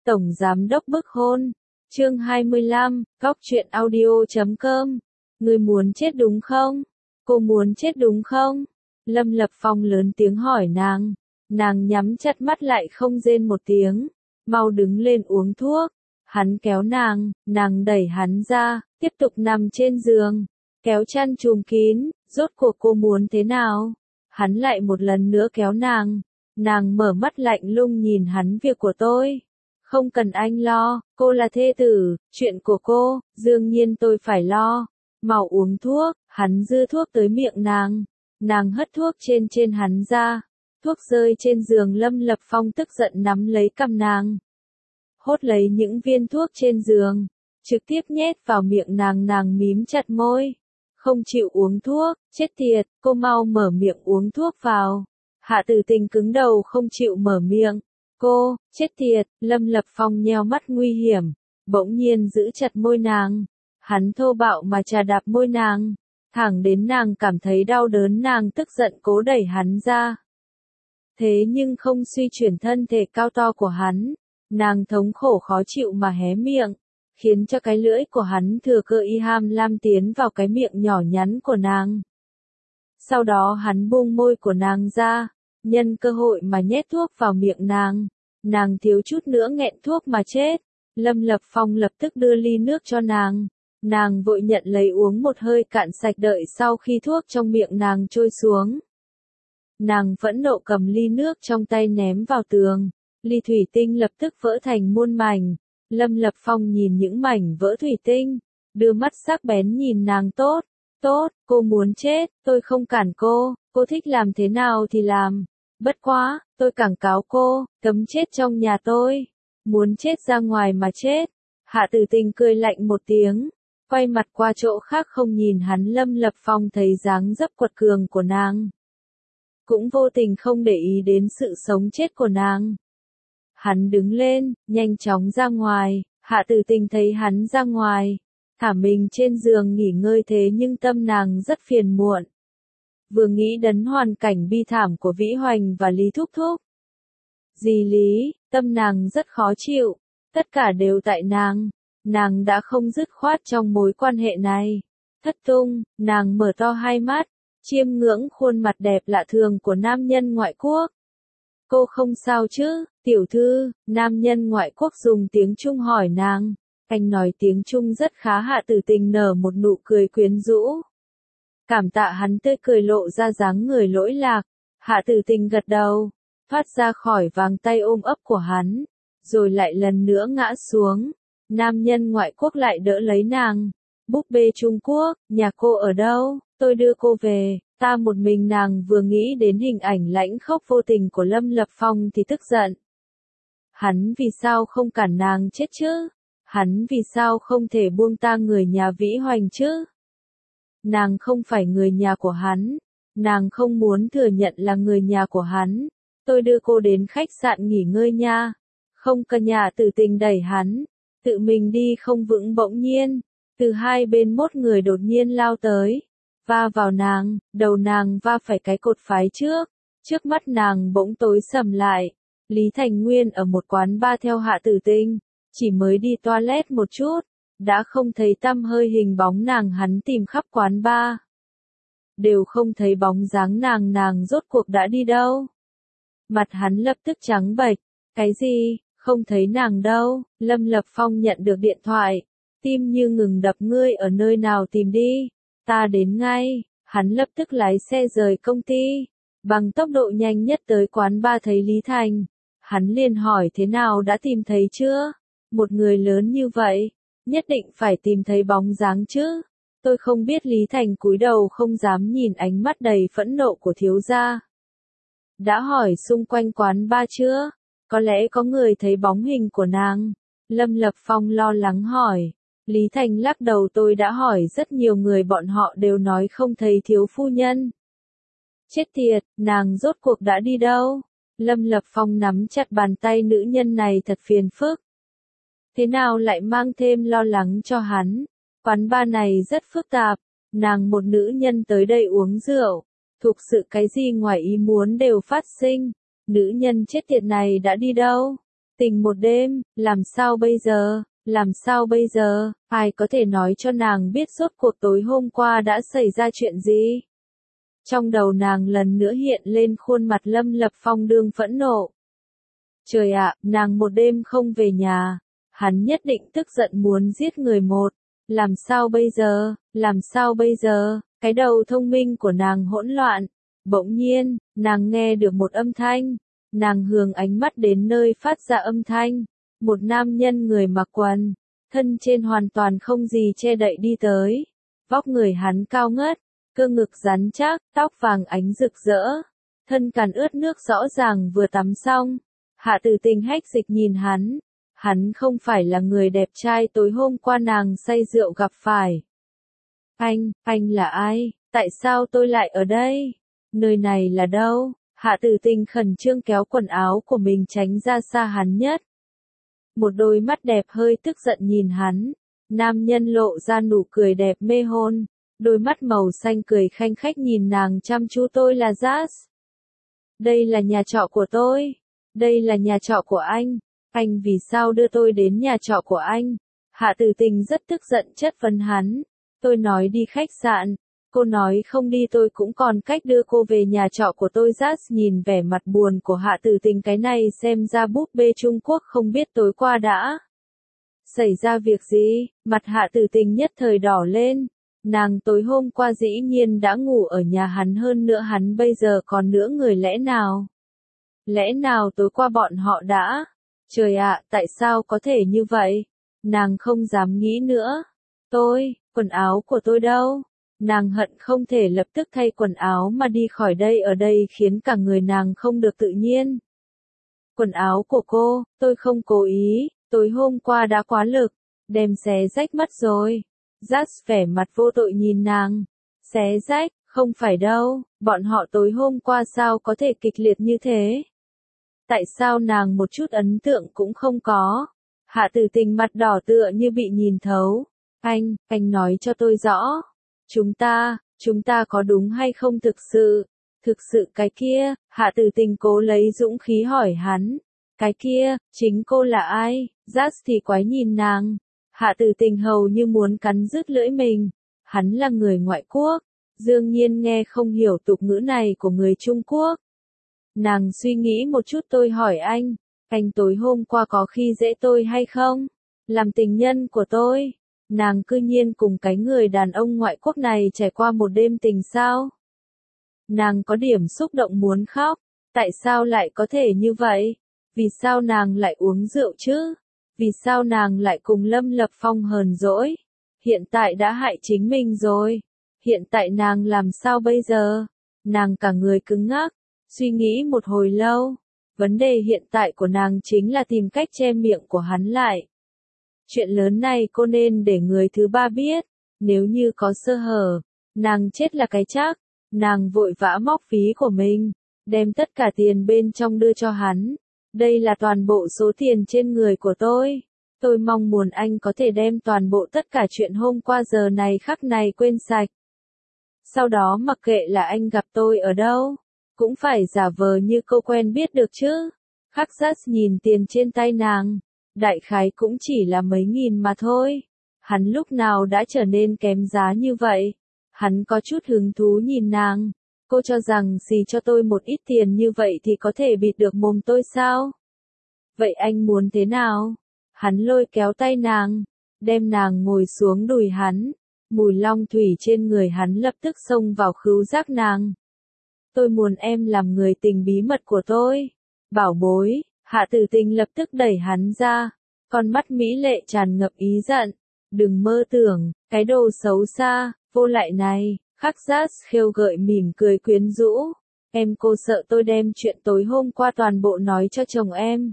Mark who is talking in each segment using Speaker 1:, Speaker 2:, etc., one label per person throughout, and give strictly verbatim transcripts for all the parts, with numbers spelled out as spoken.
Speaker 1: Tổng Giám đốc bức hôn. Chương hai mươi lăm, Cóc truyện audio chấm com. Ngươi muốn chết đúng không? Cô muốn chết đúng không? Lâm Lập Phong lớn tiếng hỏi nàng. Nàng nhắm chặt mắt lại không rên một tiếng. Mau đứng lên uống thuốc. Hắn kéo nàng, nàng đẩy hắn ra, tiếp tục nằm trên giường. Kéo chăn trùm kín, rốt cuộc cô muốn thế nào? Hắn lại một lần nữa kéo nàng. Nàng mở mắt lạnh lùng nhìn hắn, việc của tôi. Không cần anh lo, cô là thê tử, chuyện của cô, đương nhiên tôi phải lo. Mau uống thuốc, hắn dư thuốc tới miệng nàng. Nàng hất thuốc trên trên hắn ra. Thuốc rơi trên giường. Lâm Lập Phong tức giận nắm lấy cằm nàng. Hốt lấy những viên thuốc trên giường. Trực tiếp nhét vào miệng nàng. Nàng mím chặt môi. Không chịu uống thuốc, chết tiệt, cô mau mở miệng uống thuốc vào. Hạ Tử Tình cứng đầu không chịu mở miệng. Cô, chết tiệt, Lâm Lập Phong nheo mắt nguy hiểm, bỗng nhiên giữ chặt môi nàng. Hắn thô bạo mà chà đạp môi nàng, thẳng đến nàng cảm thấy đau đớn. Nàng tức giận cố đẩy hắn ra. Thế nhưng không suy chuyển thân thể cao to của hắn, nàng thống khổ khó chịu mà hé miệng, khiến cho cái lưỡi của hắn thừa cơ y ham lam tiến vào cái miệng nhỏ nhắn của nàng. Sau đó hắn buông môi của nàng ra, nhân cơ hội mà nhét thuốc vào miệng nàng. Nàng thiếu chút nữa nghẹn thuốc mà chết. Lâm Lập Phong lập tức đưa ly nước cho nàng. Nàng vội nhận lấy uống một hơi cạn sạch, đợi sau khi thuốc trong miệng nàng trôi xuống. Nàng phẫn nộ cầm ly nước trong tay ném vào tường. Ly thủy tinh lập tức vỡ thành muôn mảnh. Lâm Lập Phong nhìn những mảnh vỡ thủy tinh, đưa mắt sắc bén nhìn nàng. Tốt, tốt, cô muốn chết, tôi không cản cô, cô thích làm thế nào thì làm. Bất quá, tôi cảng cáo cô, cấm chết trong nhà tôi. Muốn chết ra ngoài mà chết. Hạ Tử Tình cười lạnh một tiếng, quay mặt qua chỗ khác không nhìn hắn. Lâm Lập Phong thấy dáng dấp quật cường của nàng, cũng vô tình không để ý đến sự sống chết của nàng. Hắn đứng lên, nhanh chóng ra ngoài. Hạ Tử Tình thấy hắn ra ngoài, thả mình trên giường nghỉ ngơi, thế nhưng tâm nàng rất phiền muộn. Vừa nghĩ đến hoàn cảnh bi thảm của Vĩ Hoành và Lý Thúc Thúc. Dì Lý, tâm nàng rất khó chịu. Tất cả đều tại nàng. Nàng đã không dứt khoát trong mối quan hệ này. Thất tung, nàng mở to hai mắt, chiêm ngưỡng khuôn mặt đẹp lạ thường của nam nhân ngoại quốc. Cô không sao chứ, tiểu thư? Nam nhân ngoại quốc dùng tiếng Trung hỏi nàng. Anh nói tiếng Trung rất khá. Hạ Tử Tình nở một nụ cười quyến rũ. Cảm tạ. Hắn tươi cười lộ ra dáng người lỗi lạc. Hạ Tử Tình gật đầu, thoát ra khỏi vòng tay ôm ấp của hắn, rồi lại lần nữa ngã xuống. Nam nhân ngoại quốc lại đỡ lấy nàng. Búp bê Trung Quốc, nhà cô ở đâu? Tôi đưa cô về. Ta một mình. Nàng vừa nghĩ đến hình ảnh lãnh khốc vô tình của Lâm Lập Phong thì tức giận. Hắn vì sao không cản nàng chết chứ? Hắn vì sao không thể buông ta người nhà Vĩ Hoành chứ? Nàng không phải người nhà của hắn. Nàng không muốn thừa nhận là người nhà của hắn. Tôi đưa cô đến khách sạn nghỉ ngơi nha. Không cần. Nhà Tử Tình đẩy hắn, tự mình đi không vững. Bỗng nhiên, từ hai bên một người đột nhiên lao tới, va vào nàng. Đầu nàng va phải cái cột phái trước. Trước mắt nàng bỗng tối sầm lại. Lý Thành Nguyên ở một quán bar theo Hạ Tử Tình, chỉ mới đi toilet một chút, đã không thấy tăm hơi hình bóng nàng. Hắn tìm khắp quán bar, đều không thấy bóng dáng nàng. Nàng rốt cuộc đã đi đâu? Mặt hắn lập tức trắng bệch. Cái gì? Không thấy nàng đâu? Lâm Lập Phong nhận được điện thoại, tim như ngừng đập. Ngươi ở nơi nào? Tìm đi, ta đến ngay. Hắn lập tức lái xe rời công ty, bằng tốc độ nhanh nhất tới quán bar. Thấy Lý Thành, hắn liền hỏi thế nào, đã tìm thấy chưa? Một người lớn như vậy, nhất định phải tìm thấy bóng dáng chứ. Tôi không biết. Lý Thành cúi đầu không dám nhìn ánh mắt đầy phẫn nộ của thiếu gia. Đã hỏi xung quanh quán bar chưa? Có lẽ có người thấy bóng hình của nàng. Lâm Lập Phong lo lắng hỏi. Lý Thành lắc đầu. Tôi đã hỏi rất nhiều người, bọn họ đều nói không thấy thiếu phu nhân. Chết tiệt, nàng rốt cuộc đã đi đâu? Lâm Lập Phong nắm chặt bàn tay. Nữ nhân này thật phiền phức. Thế nào lại mang thêm lo lắng cho hắn? Quán bar này rất phức tạp. Nàng một nữ nhân tới đây uống rượu, thực sự cái gì ngoài ý muốn đều phát sinh. Nữ nhân chết tiệt này đã đi đâu? Tình một đêm, làm sao bây giờ, làm sao bây giờ, ai có thể nói cho nàng biết rốt cuộc tối hôm qua đã xảy ra chuyện gì? Trong đầu nàng lần nữa hiện lên khuôn mặt Lâm Lập Phong đương phẫn nộ. Trời ạ, nàng một đêm không về nhà, hắn nhất định tức giận muốn giết người một. Làm sao bây giờ, làm sao bây giờ, cái đầu thông minh của nàng hỗn loạn. Bỗng nhiên, nàng nghe được một âm thanh, nàng hướng ánh mắt đến nơi phát ra âm thanh. Một nam nhân người mặc quần, thân trên hoàn toàn không gì che đậy đi tới. Vóc người hắn cao ngất, cơ ngực rắn chắc, tóc vàng ánh rực rỡ. Thân càn ướt nước rõ ràng vừa tắm xong. Hạ Tử Tình hách dịch nhìn hắn. Hắn không phải là người đẹp trai tối hôm qua nàng say rượu gặp phải. Anh, anh là ai? Tại sao tôi lại ở đây? Nơi này là đâu? Hạ Tử Tình khẩn trương kéo quần áo của mình tránh ra xa hắn nhất. Một đôi mắt đẹp hơi tức giận nhìn hắn. Nam nhân lộ ra nụ cười đẹp mê hồn. Đôi mắt màu xanh cười khanh khách nhìn nàng chăm chú. Tôi là Jazz. Đây là nhà trọ của tôi. Đây là nhà trọ của anh. Anh vì sao đưa tôi đến nhà trọ của anh? Hạ Tử Tình rất tức giận chất vấn hắn. Tôi nói đi khách sạn. Cô nói không đi tôi cũng còn cách đưa cô về nhà trọ của tôi. Jazz nhìn vẻ mặt buồn của Hạ Tử Tình cái này xem ra búp bê Trung Quốc không biết tối qua đã xảy ra việc gì, mặt Hạ Tử Tình nhất thời đỏ lên. Nàng tối hôm qua dĩ nhiên đã ngủ ở nhà hắn, hơn nữa hắn bây giờ còn nữa người, lẽ nào? Lẽ nào tối qua bọn họ đã? Trời ạ, tại sao có thể như vậy? Nàng không dám nghĩ nữa. Tôi, quần áo của tôi đâu? Nàng hận không thể lập tức thay quần áo mà đi khỏi đây, ở đây khiến cả người nàng không được tự nhiên. Quần áo của cô, tôi không cố ý, tối hôm qua đã quá lực, đem xé rách mất rồi. Jazz vẻ mặt vô tội nhìn nàng. Xé rách, không phải đâu, bọn họ tối hôm qua sao có thể kịch liệt như thế? Tại sao nàng một chút ấn tượng cũng không có? Hạ Tử Tình mặt đỏ tựa như bị nhìn thấu. Anh, anh nói cho tôi rõ. Chúng ta, chúng ta có đúng hay không thực sự? Thực sự cái kia, Hạ Tử Tình cố lấy dũng khí hỏi hắn. Cái kia, chính cô là ai? Jazz thì quái nhìn nàng. Hạ Tử Tình hầu như muốn cắn rứt lưỡi mình. Hắn là người ngoại quốc. Đương nhiên nghe không hiểu tục ngữ này của người Trung Quốc. Nàng suy nghĩ một chút. Tôi hỏi anh, anh tối hôm qua có khi dễ tôi hay không? Làm tình nhân của tôi. Nàng cư nhiên cùng cái người đàn ông ngoại quốc này trải qua một đêm tình sao? Nàng có điểm xúc động muốn khóc. Tại sao lại có thể như vậy? Vì sao nàng lại uống rượu chứ? Vì sao nàng lại cùng Lâm Lập Phong hờn dỗi? Hiện tại đã hại chính mình rồi. Hiện tại nàng làm sao bây giờ? Nàng cả người cứng ngắc. Suy nghĩ một hồi lâu. Vấn đề hiện tại của nàng chính là tìm cách che miệng của hắn lại. Chuyện lớn này cô nên để người thứ ba biết. Nếu như có sơ hở, nàng chết là cái chắc. Nàng vội vã móc phí của mình, đem tất cả tiền bên trong đưa cho hắn. Đây là toàn bộ số tiền trên người của tôi. Tôi mong muốn anh có thể đem toàn bộ tất cả chuyện hôm qua giờ này khắc này quên sạch. Sau đó mặc kệ là anh gặp tôi ở đâu, cũng phải giả vờ như cô quen biết được chứ. Khắc Giác nhìn tiền trên tay nàng, đại khái cũng chỉ là mấy nghìn mà thôi. Hắn lúc nào đã trở nên kém giá như vậy? Hắn có chút hứng thú nhìn nàng. Cô cho rằng xì cho tôi một ít tiền như vậy thì có thể bịt được mồm tôi sao? Vậy anh muốn thế nào? Hắn lôi kéo tay nàng, đem nàng ngồi xuống đùi hắn. Mùi long thủy trên người hắn lập tức xông vào khứu giác nàng. Tôi muốn em làm người tình bí mật của tôi. Bảo bối, Hạ Tử Tình lập tức đẩy hắn ra. Con mắt mỹ lệ tràn ngập ý giận. Đừng mơ tưởng, cái đồ xấu xa, vô lại này. Khắc Giác khêu gợi mỉm cười quyến rũ. Em cô sợ tôi đem chuyện tối hôm qua toàn bộ nói cho chồng em.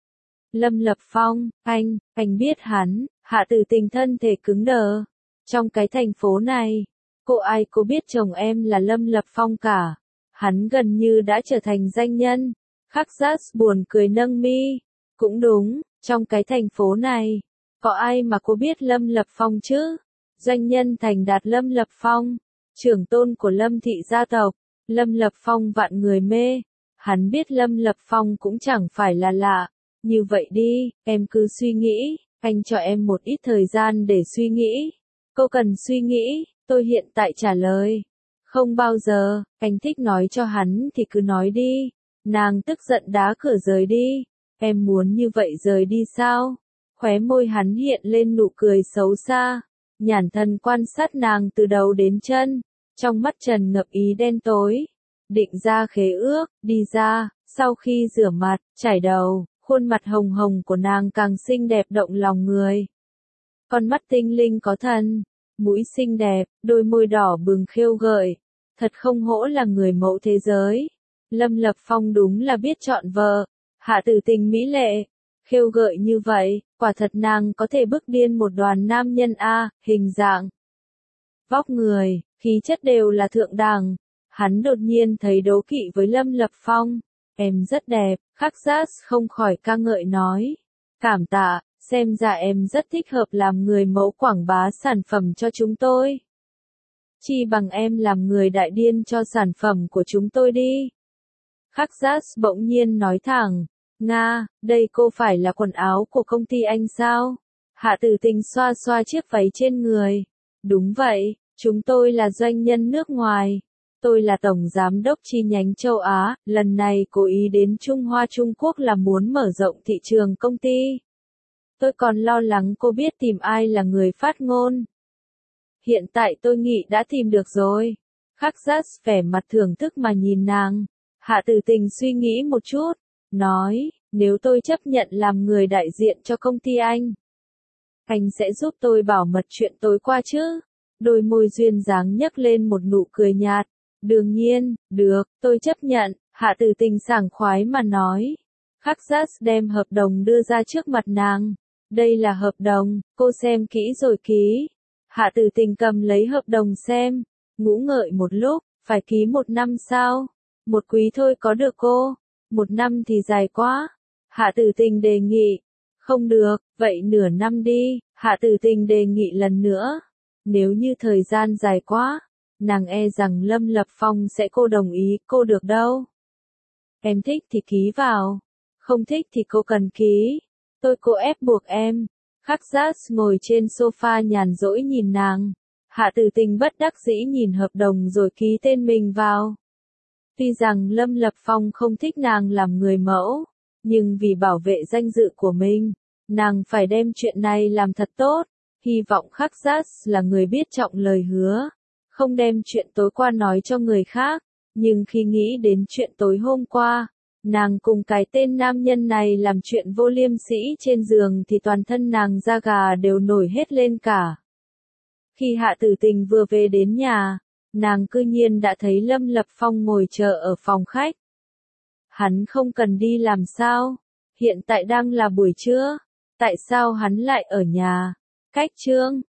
Speaker 1: Lâm Lập Phong, anh, anh biết hắn. Hạ Tử Tình thân thể cứng đờ. Trong cái thành phố này, cô ai cô biết chồng em là Lâm Lập Phong cả. Hắn gần như đã trở thành danh nhân. Khắc Giác buồn cười nâng mi. Cũng đúng, trong cái thành phố này, có ai mà cô biết Lâm Lập Phong chứ? Doanh nhân thành đạt Lâm Lập Phong, trưởng tôn của Lâm thị gia tộc, Lâm Lập Phong vạn người mê. Hắn biết Lâm Lập Phong cũng chẳng phải là lạ. Như vậy đi, em cứ suy nghĩ, anh cho em một ít thời gian để suy nghĩ. Cô cần suy nghĩ, tôi hiện tại trả lời. Không bao giờ, anh thích nói cho hắn thì cứ nói đi. Nàng tức giận đá cửa rời đi. Em muốn như vậy rời đi sao? Khóe môi hắn hiện lên nụ cười xấu xa. Nhản thân quan sát nàng từ đầu đến chân. Trong mắt trần ngập ý đen tối. Định ra khế ước, đi ra, sau khi rửa mặt, chải đầu, khuôn mặt hồng hồng của nàng càng xinh đẹp động lòng người. Con mắt tinh linh có thần, mũi xinh đẹp, đôi môi đỏ bừng khêu gợi. Thật không hổ là người mẫu thế giới. Lâm Lập Phong đúng là biết chọn vợ. Hạ Tử Tình mỹ lệ, khêu gợi như vậy, quả thật nàng có thể bức điên một đoàn nam nhân a, hình dạng, vóc người, khí chất đều là thượng đẳng. Hắn đột nhiên thấy đố kỵ với Lâm Lập Phong. Em rất đẹp, Khắc Giác không khỏi ca ngợi nói. Cảm tạ, xem ra em rất thích hợp làm người mẫu quảng bá sản phẩm cho chúng tôi. Chi bằng em làm người đại điên cho sản phẩm của chúng tôi đi. Khắc Giác bỗng nhiên nói thẳng. Nga, đây cô phải là quần áo của công ty anh sao? Hạ Tử Tình xoa xoa chiếc váy trên người. Đúng vậy, chúng tôi là doanh nhân nước ngoài. Tôi là tổng giám đốc chi nhánh châu Á, lần này cố ý đến Trung Hoa Trung Quốc là muốn mở rộng thị trường công ty. Tôi còn lo lắng cô biết tìm ai là người phát ngôn. Hiện tại tôi nghĩ đã tìm được rồi. Khắc Giác vẻ mặt thưởng thức mà nhìn nàng. Hạ Tử Tình suy nghĩ một chút, nói, nếu tôi chấp nhận làm người đại diện cho công ty anh, anh sẽ giúp tôi bảo mật chuyện tối qua chứ? Đôi môi duyên dáng nhấc lên một nụ cười nhạt. Đương nhiên, được, tôi chấp nhận, Hạ Tử Tình sảng khoái mà nói. Khắc Giác đem hợp đồng đưa ra trước mặt nàng. Đây là hợp đồng, cô xem kỹ rồi ký. Hạ Tử Tình cầm lấy hợp đồng xem, ngũ ngợi một lúc, phải ký một năm sao? Một quý thôi có được cô, một năm thì dài quá. Hạ Tử Tình đề nghị. Không được, vậy nửa năm đi, Hạ Tử Tình đề nghị lần nữa. Nếu như thời gian dài quá, nàng e rằng Lâm Lập Phong sẽ cô đồng ý, cô được đâu. Em thích thì ký vào, không thích thì cô cần ký. Tôi cố ép buộc em. Khắc Giác ngồi trên sofa nhàn rỗi nhìn nàng. Hạ Tử Tình bất đắc dĩ nhìn hợp đồng rồi ký tên mình vào. Tuy rằng Lâm Lập Phong không thích nàng làm người mẫu, nhưng vì bảo vệ danh dự của mình, nàng phải đem chuyện này làm thật tốt. Hy vọng Khắc Giác là người biết trọng lời hứa, không đem chuyện tối qua nói cho người khác. Nhưng khi nghĩ đến chuyện tối hôm qua, nàng cùng cái tên nam nhân này làm chuyện vô liêm sỉ trên giường thì toàn thân nàng da gà đều nổi hết lên cả. Khi Hạ Tử Tình vừa về đến nhà, nàng cư nhiên đã thấy Lâm Lập Phong ngồi chờ ở phòng khách. Hắn không cần đi làm sao? Hiện tại đang là buổi trưa, tại sao hắn lại ở nhà? Cách chương